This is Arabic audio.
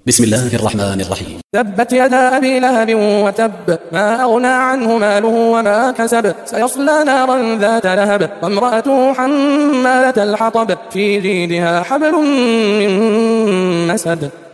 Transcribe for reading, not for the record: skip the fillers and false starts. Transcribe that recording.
بسم الله الرحمن الرحيم. تبت يدا أبي لهب وتب، ما أغنى عنه ماله وما كسب، سيصلى نارا ذات لهب، وامرأته حمالة الحطب، في جيدها حبل من مسد.